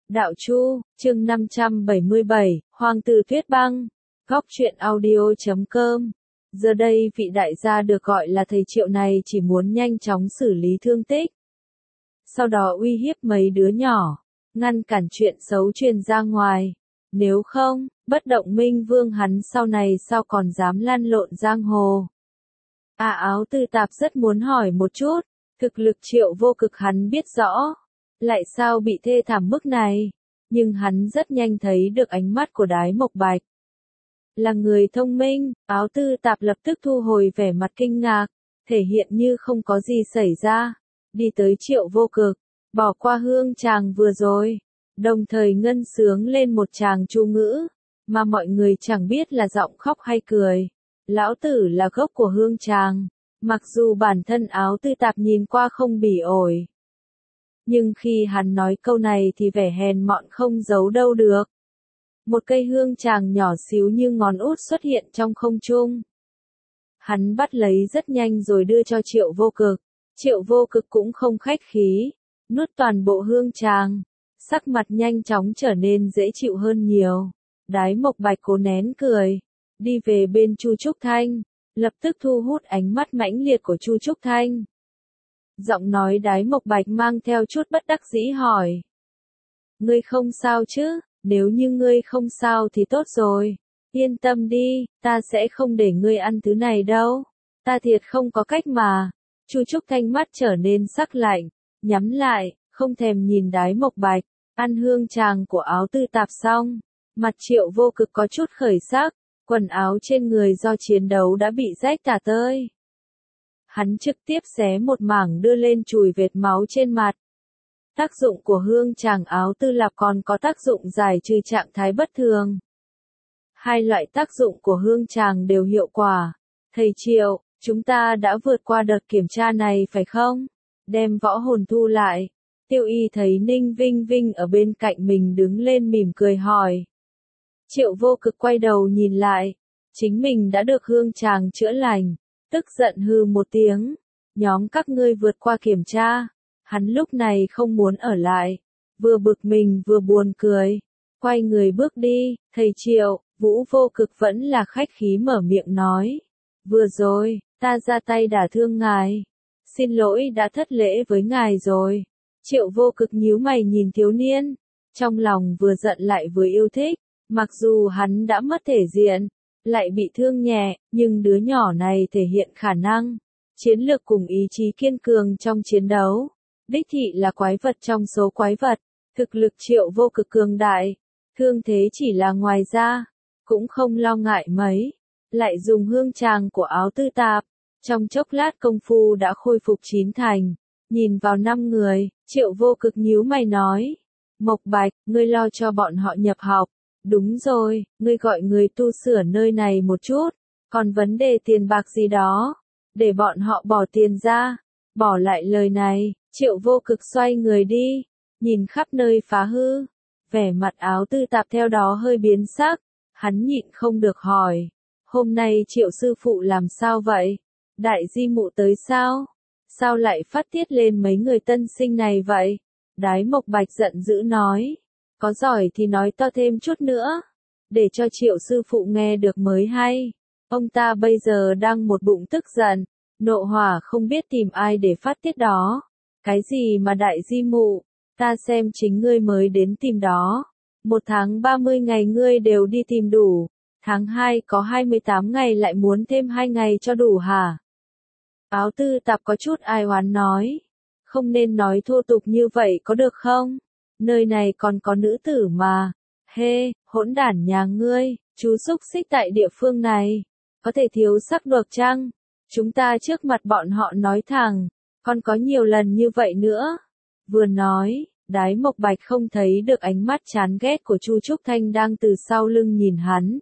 Đạo Chu, chương 577, Hoàng tử Tuyết Băng, Góc truyện audio.com. Giờ đây vị đại gia được gọi là thầy Triệu này chỉ muốn nhanh chóng xử lý thương tích. Sau đó uy hiếp mấy đứa nhỏ, ngăn cản chuyện xấu truyền ra ngoài. Nếu không, bất động minh vương hắn sau này sao còn dám lăn lộn giang hồ. Áo Tư Tạp rất muốn hỏi một chút, thực lực Triệu Vô Cực hắn biết rõ. Lại sao bị thê thảm mức này? Nhưng hắn rất nhanh thấy được ánh mắt của Đái Mộc Bạch. Là người thông minh, Áo Tư Tạp lập tức thu hồi vẻ mặt kinh ngạc, thể hiện như không có gì xảy ra. Đi tới Triệu Vô Cực, bỏ qua hương tràng vừa rồi, đồng thời ngân sướng lên một tràng chú ngữ, mà mọi người chẳng biết là giọng khóc hay cười. Lão tử là gốc của hương tràng, mặc dù bản thân Áo Tư Tạp nhìn qua không bỉ ổi. Nhưng khi hắn nói câu này thì vẻ hèn mọn không giấu đâu được. Một cây hương tràng nhỏ xíu như ngón út xuất hiện trong không trung. Hắn bắt lấy rất nhanh rồi đưa cho Triệu Vô Cực. Triệu Vô Cực cũng không khách khí, nuốt toàn bộ hương tràng. Sắc mặt nhanh chóng trở nên dễ chịu hơn nhiều. Đái Mộc Bạch cố nén cười, đi về bên Chu Trúc Thanh, lập tức thu hút ánh mắt mãnh liệt của Chu Trúc Thanh. Giọng nói Đái Mộc Bạch mang theo chút bất đắc dĩ hỏi. Ngươi không sao chứ? Nếu như ngươi không sao thì tốt rồi. Yên tâm đi, ta sẽ không để ngươi ăn thứ này đâu. Ta thiệt không có cách mà. Chu Trúc Thanh mắt trở nên sắc lạnh, nhắm lại, không thèm nhìn Đái Mộc Bạch. Ăn hương tràng của Áo Tư Tạp xong, mặt Triệu Vô Cực có chút khởi sắc, quần áo trên người do chiến đấu đã bị rách tả tơi. Hắn trực tiếp xé một mảng đưa lên chùi vệt máu trên mặt. Tác dụng của hương tràng Áo Tư Lạp còn có tác dụng giải trừ trạng thái bất thường. Hai loại tác dụng của hương tràng đều hiệu quả. Thầy Triệu, chúng ta đã vượt qua đợt kiểm tra này phải không? Đem võ hồn thu lại. Tiêu Y thấy Ninh Vinh Vinh ở bên cạnh mình đứng lên mỉm cười hỏi. Triệu Vô Cực quay đầu nhìn lại. Chính mình đã được hương tràng chữa lành. Tức giận hừ một tiếng. Nhóm các ngươi vượt qua kiểm tra. Hắn lúc này không muốn ở lại. Vừa bực mình vừa buồn cười. Quay người bước đi. Thầy Triệu, Vũ Vô Cực vẫn là khách khí mở miệng nói. Vừa rồi, ta ra tay đả thương ngài. Xin lỗi đã thất lễ với ngài rồi. Triệu Vô Cực nhíu mày nhìn thiếu niên. Trong lòng vừa giận lại vừa yêu thích. Mặc dù hắn đã mất thể diện, lại bị thương nhẹ, nhưng đứa nhỏ này thể hiện khả năng, chiến lược cùng ý chí kiên cường trong chiến đấu. Đích thị là quái vật trong số quái vật, thực lực Triệu Vô Cực cường đại, thương thế chỉ là ngoài ra, cũng không lo ngại mấy. Lại dùng hương tràng của Áo Tư Tạp, trong chốc lát công phu đã khôi phục chín thành. Nhìn vào 5 người, Triệu Vô Cực nhíu mày nói. Mộc Bạch, ngươi lo cho bọn họ nhập học. Đúng rồi, ngươi gọi người tu sửa nơi này một chút, còn vấn đề tiền bạc gì đó, để bọn họ bỏ tiền ra, bỏ lại lời này. Triệu Vô Cực xoay người đi, nhìn khắp nơi phá hư, vẻ mặt Áo Tư Tạp theo đó hơi biến sắc, hắn nhịn không được hỏi, hôm nay Triệu sư phụ làm sao vậy? Đại di mụ tới sao? Sao lại phát tiết lên mấy người tân sinh này vậy? Đái Mộc Bạch giận dữ nói. Có giỏi thì nói to thêm chút nữa, để cho Triệu sư phụ nghe được mới hay. Ông ta bây giờ đang một bụng tức giận, nộ hỏa không biết tìm ai để phát tiết đó. Cái gì mà đại di mụ, ta xem chính ngươi mới đến tìm đó. 1 tháng 30 ngày ngươi đều đi tìm đủ, tháng 2 có 28 ngày lại muốn thêm 2 ngày cho đủ hả? Áo Tư Tạp có chút ai oán nói, không nên nói thô tục như vậy có được không? Nơi này còn có nữ tử mà. Hê, hỗn đản nhà ngươi, chú xúc xích tại địa phương này. Có thể thiếu sắc được chăng? Chúng ta trước mặt bọn họ nói thẳng, còn có nhiều lần như vậy nữa. Vừa nói, Đái Mộc Bạch không thấy được ánh mắt chán ghét của Chu Trúc Thanh đang từ sau lưng nhìn hắn.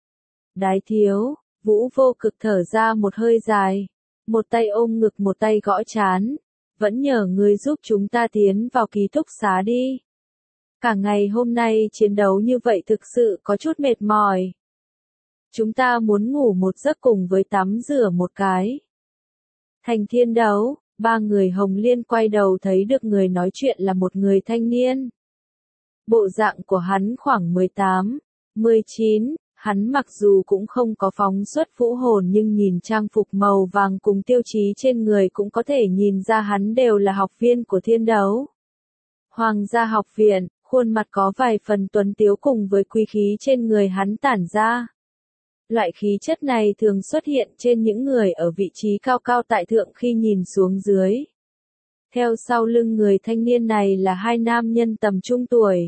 Đái thiếu, Vũ Vô Cực thở ra một hơi dài. Một tay ôm ngực một tay gõ trán. Vẫn nhờ ngươi giúp chúng ta tiến vào ký túc xá đi. Cả ngày hôm nay chiến đấu như vậy thực sự có chút mệt mỏi. Chúng ta muốn ngủ một giấc cùng với tắm rửa một cái. Thành thiên đấu, 3 người Hồng Liên quay đầu thấy được người nói chuyện là một người thanh niên. Bộ dạng của hắn khoảng 18, 19, hắn mặc dù cũng không có phóng xuất vũ hồn nhưng nhìn trang phục màu vàng cùng tiêu chí trên người cũng có thể nhìn ra hắn đều là học viên của Thiên Đấu Hoàng gia học viện, khuôn mặt có vài phần tuấn tiếu cùng với quý khí trên người hắn tản ra. Loại khí chất này thường xuất hiện trên những người ở vị trí cao cao tại thượng khi nhìn xuống dưới. Theo sau lưng người thanh niên này là hai nam nhân tầm trung tuổi.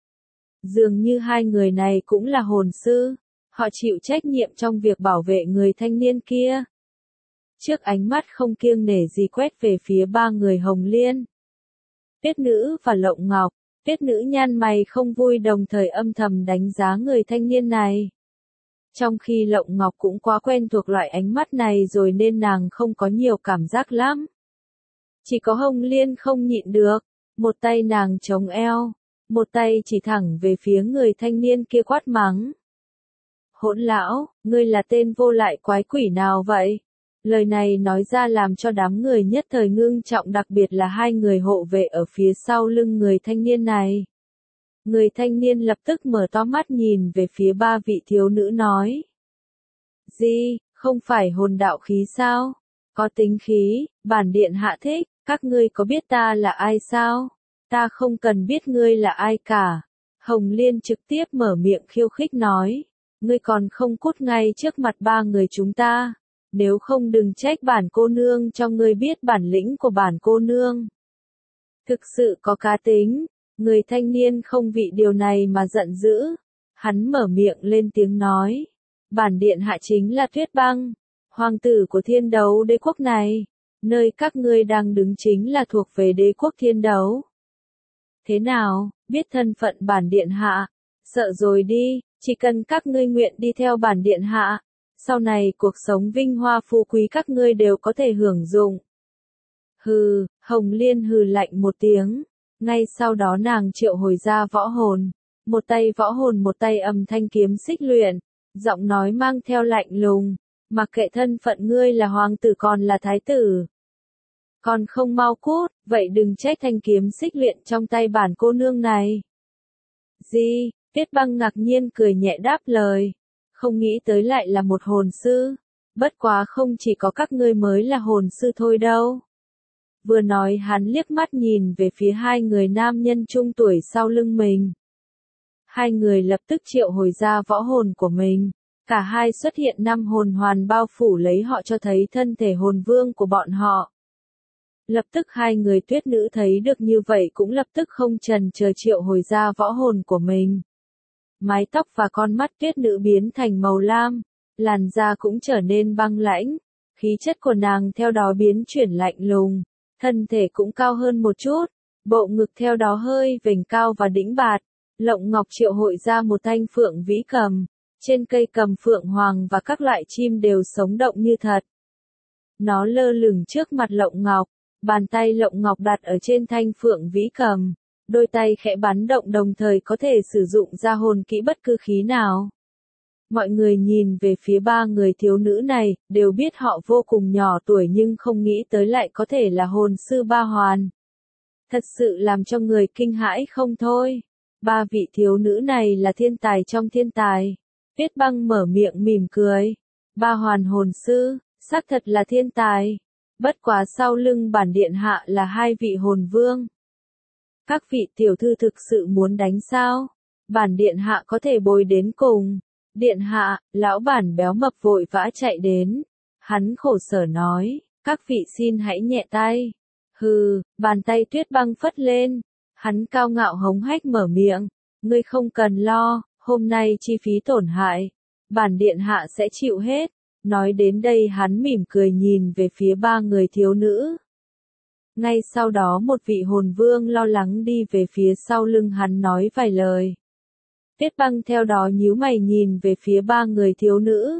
Dường như hai người này cũng là hồn sư, họ chịu trách nhiệm trong việc bảo vệ người thanh niên kia. Trước ánh mắt không kiêng nể gì quét về phía ba người Hồng Liên, Tuyết Nữ và Lộng Ngọc, Tuyết Nữ nhăn mày không vui đồng thời âm thầm đánh giá người thanh niên này. Trong khi Lộng Ngọc cũng quá quen thuộc loại ánh mắt này rồi nên nàng không có nhiều cảm giác lắm. Chỉ có Hồng Liên không nhịn được, một tay nàng chống eo, một tay chỉ thẳng về phía người thanh niên kia quát mắng. Hỗn lão, ngươi là tên vô lại quái quỷ nào vậy? Lời này nói ra làm cho đám người nhất thời ngưng trọng, đặc biệt là hai người hộ vệ ở phía sau lưng người thanh niên này. Người thanh niên lập tức mở to mắt nhìn về phía ba vị thiếu nữ nói. Gì, không phải hồn đạo khí sao? Có tính khí, bản điện hạ thích, các ngươi có biết ta là ai sao? Ta không cần biết ngươi là ai cả. Hồng Liên trực tiếp mở miệng khiêu khích nói. Ngươi còn không cút ngay trước mặt ba người chúng ta. Nếu không đừng trách bản cô nương cho ngươi biết bản lĩnh của bản cô nương. Thực sự có cá tính. Người thanh niên không vì điều này mà giận dữ. Hắn mở miệng lên tiếng nói. Bản điện hạ chính là Tuyết Băng, hoàng tử của Thiên Đấu đế quốc này. Nơi các ngươi đang đứng chính là thuộc về đế quốc Thiên Đấu. Thế nào, biết thân phận bản điện hạ? Sợ rồi đi, chỉ cần các ngươi nguyện đi theo bản điện hạ. Sau này cuộc sống vinh hoa phú quý các ngươi đều có thể hưởng dụng. Hừ, Hồng Liên hừ lạnh một tiếng. Ngay sau đó nàng triệu hồi ra võ hồn. Một tay võ hồn một tay âm thanh kiếm xích luyện. Giọng nói mang theo lạnh lùng. Mặc kệ thân phận ngươi là hoàng tử còn là thái tử. Còn không mau cút, vậy đừng trách thanh kiếm xích luyện trong tay bản cô nương này. Gì? Tuyết Băng ngạc nhiên cười nhẹ đáp lời. Không nghĩ tới lại là một hồn sư. Bất quá không chỉ có các ngươi mới là hồn sư thôi đâu. Vừa nói hắn liếc mắt nhìn về phía hai người nam nhân trung tuổi sau lưng mình. Hai người lập tức triệu hồi ra võ hồn của mình. Cả hai xuất hiện 5 hồn hoàn bao phủ lấy họ cho thấy thân thể hồn vương của bọn họ. Lập tức hai người Tuyết Nữ thấy được như vậy cũng lập tức không chần chờ triệu hồi ra võ hồn của mình. Mái tóc và con mắt Tuyết Nữ biến thành màu lam, làn da cũng trở nên băng lãnh, khí chất của nàng theo đó biến chuyển lạnh lùng, thân thể cũng cao hơn một chút, bộ ngực theo đó hơi vểnh cao và đĩnh bạt. Lộng Ngọc triệu hội ra một thanh phượng vĩ cầm, trên cây cầm phượng hoàng và các loại chim đều sống động như thật. Nó lơ lửng trước mặt Lộng Ngọc, bàn tay Lộng Ngọc đặt ở trên thanh phượng vĩ cầm, đôi tay khẽ bắn động đồng thời có thể sử dụng ra hồn kỹ bất cứ khí nào. Mọi người nhìn về phía ba người thiếu nữ này, đều biết họ vô cùng nhỏ tuổi nhưng không nghĩ tới lại có thể là hồn sư ba hoàn. Thật sự làm cho người kinh hãi không thôi. Ba vị thiếu nữ này là thiên tài trong thiên tài. Tuyết Băng mở miệng mỉm cười. Ba hoàn hồn sư, xác thật là thiên tài. Bất quá sau lưng bản điện hạ là hai vị hồn vương. Các vị tiểu thư thực sự muốn đánh sao? Bản điện hạ có thể bồi đến cùng. Điện hạ, lão bản béo mập vội vã chạy đến. Hắn khổ sở nói, các vị xin hãy nhẹ tay. Hừ, bàn tay Tuyết Băng phất lên. Hắn cao ngạo hống hách mở miệng. Ngươi không cần lo, hôm nay chi phí tổn hại. Bản điện hạ sẽ chịu hết. Nói đến đây hắn mỉm cười nhìn về phía ba người thiếu nữ. Ngay sau đó một vị hồn vương lo lắng đi về phía sau lưng hắn nói vài lời. Tuyết Băng theo đó nhíu mày nhìn về phía ba người thiếu nữ.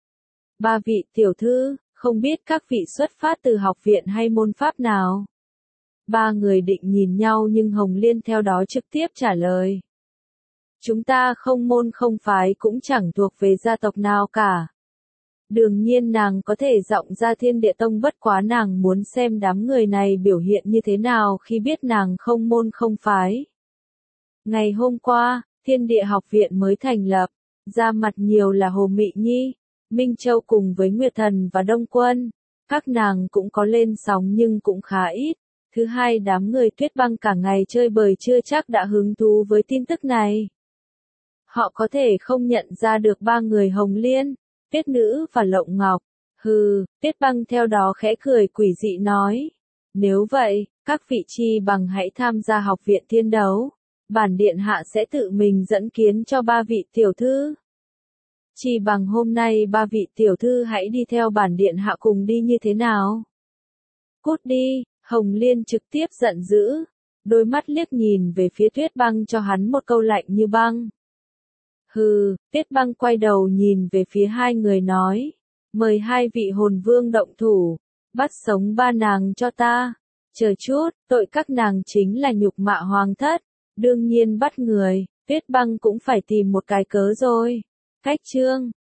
Ba vị tiểu thư, không biết các vị xuất phát từ học viện hay môn pháp nào? Ba người định nhìn nhau nhưng Hồng Liên theo đó trực tiếp trả lời. Chúng ta không môn không phái cũng chẳng thuộc về gia tộc nào cả. Đương nhiên nàng có thể giọng ra Thiên Địa Tông bất quá nàng muốn xem đám người này biểu hiện như thế nào khi biết nàng không môn không phái. Ngày hôm qua, Thiên Địa Học viện mới thành lập, ra mặt nhiều là Hồ Mị Nhi, Minh Châu cùng với Nguyệt Thần và Đông Quân. Các nàng cũng có lên sóng nhưng cũng khá ít. Thứ hai, đám người Tuyết Băng cả ngày chơi bời chưa chắc đã hứng thú với tin tức này. Họ có thể không nhận ra được ba người Hồng Liên, Tuyết Nữ và Lộng Ngọc. Hừ, Tuyết Băng theo đó khẽ cười quỷ dị nói. Nếu vậy, các vị Chi Bằng hãy tham gia học viện thiên đấu. Bản điện hạ sẽ tự mình dẫn kiến cho ba vị tiểu thư. Chi Bằng hôm nay ba vị tiểu thư hãy đi theo bản điện hạ cùng đi như thế nào? Cút đi, Hồng Liên trực tiếp giận dữ. Đôi mắt liếc nhìn về phía Tuyết Băng cho hắn một câu lạnh như băng. Hừ, Tuyết Băng quay đầu nhìn về phía hai người nói. Mời hai vị hồn vương động thủ, bắt sống ba nàng cho ta. Chờ chút, tội các nàng chính là nhục mạ hoàng thất. Đương nhiên bắt người, Tuyết Băng cũng phải tìm một cái cớ rồi. Cách chương